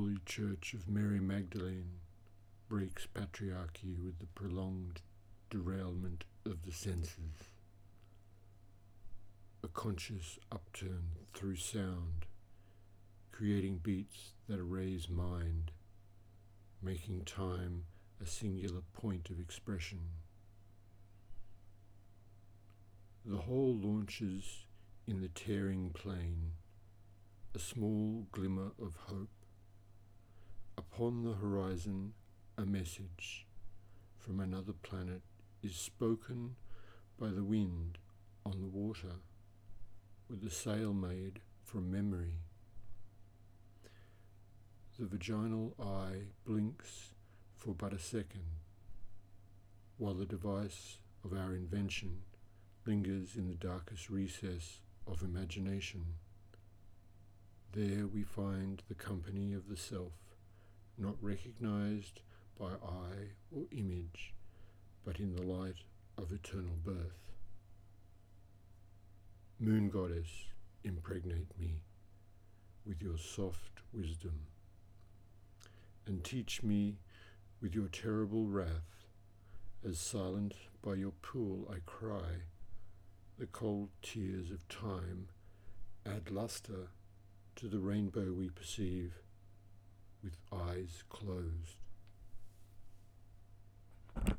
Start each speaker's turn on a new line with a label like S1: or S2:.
S1: Holy Church of Mary Magdalene breaks patriarchy with the prolonged derailment of the senses. A conscious upturn through sound, creating beats that erase mind, making time a singular point of expression. The whole launches in the tearing plain, a small glimmer of hope. Upon the horizon, a message from another planet is spoken by the wind on the water, with a sail made from memory. The vaginal eye blinks for but a second, while the device of our invention lingers in the darkest recess of imagination. There we find the company of the self, not recognized by eye or image, but in the light of eternal birth. Moon goddess, impregnate me with your soft wisdom, and teach me with your terrible wrath, as silent by your pool I cry, the cold tears of time add lustre to the rainbow we perceive with eyes closed.